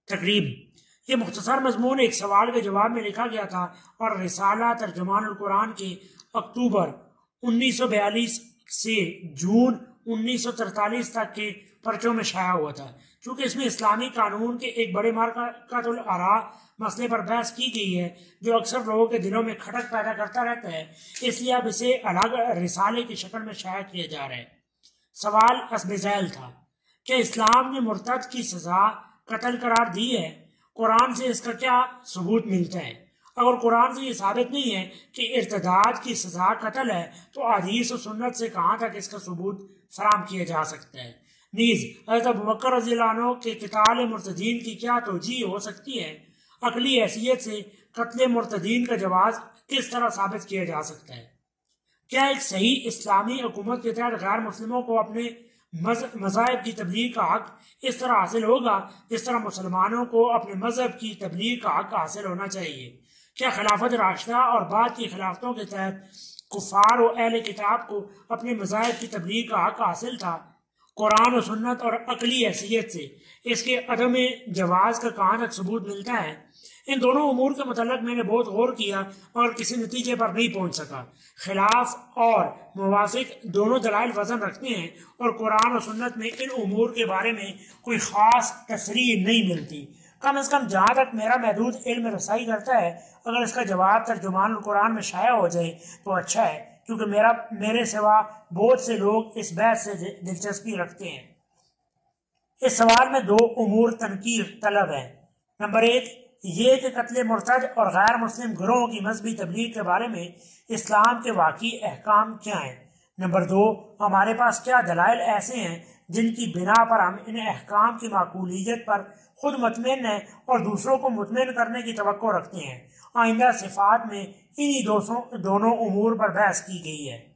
تقریب۔ یہ مختصر مضمون ایک سوال کے جواب میں لکھا گیا تھا اور رسالہ ترجمان القرآن کے اکتوبر 1942 سے جون 1943 تک کے پرچوں میں شائع ہوا تھا۔ چونکہ اس میں اسلامی قانون کے ایک بڑے مرکزۃ الآراء مسئلے پر بحث کی گئی ہے جو اکثر لوگوں کے دلوں میں کھٹک پیدا کرتا رہتا ہے، اس لیے اب اسے الگ رسالے کی شکل میں شائع کیا جا رہا ہے۔ سوال حسب ذیل تھا کہ اسلام نے مرتد کی سزا قتل قرار دی ہے، قرآن سے اس کا کیا ثبوت ملتا ہے؟ اگر قرآن سے یہ ثابت نہیں ہے کہ ارتداد کی سزا قتل ہے تو حدیث و سنت سے کہاں تک اس کا ثبوت فراہم کیا جا سکتا ہے؟ نیز حضرت ابوبکر رضی اللہ عنہ کے قتال مرتدین کی کیا توجیہ ہو سکتی ہے؟ عقلی حیثیت سے قتل مرتدین کا جواز کس طرح ثابت کیا جا سکتا ہے؟ کیا ایک صحیح اسلامی حکومت کے تحت غیر مسلموں کو اپنے مذاہب کی تبلیغ کا حق اس طرح حاصل ہوگا جس طرح مسلمانوں کو اپنے مذہب کی تبلیغ کا حق حاصل ہونا چاہیے؟ کیا خلافت راشدہ اور بعد کی خلافتوں کے تحت کفار و اہل کتاب کو اپنے مذاہب کی تبلیغ کا حق حاصل تھا؟ قرآن و سنت اور عقلی حیثیت سے اس کے عدم جواز کا کہاں تک ثبوت ملتا ہے؟ ان دونوں امور کے متعلق میں نے بہت غور کیا اور کسی نتیجے پر نہیں پہنچ سکا۔ خلاف اور موافق دونوں دلائل وزن رکھتے ہیں اور قرآن و سنت میں ان امور کے بارے میں کوئی خاص تصریح نہیں ملتی۔ کم از کم جہاں تک میرا محدود علم رسائی کرتا ہے، اگر اس کا جواب ترجمان القرآن میں شائع ہو جائے تو اچھا ہے، کیونکہ میرے سوا بہت سے لوگ اس بحث سے دلچسپی رکھتے ہیں۔ اس سوال میں دو امور تنقیح طلب ہیں۔ نمبر ایک یہ کہ قتل مرتد اور غیر مسلم گروہوں کی مذہبی تبلیغ کے بارے میں اسلام کے واقعی احکام کیا ہیں۔ نمبر دو ہمارے پاس کیا دلائل ایسے ہیں جن کی بنا پر ہم ان احکام کی معقولیت پر خود مطمئن ہیں اور دوسروں کو مطمئن کرنے کی توقع رکھتے ہیں۔ آئندہ صفات میں انہی دونوں امور پر بحث کی گئی ہے۔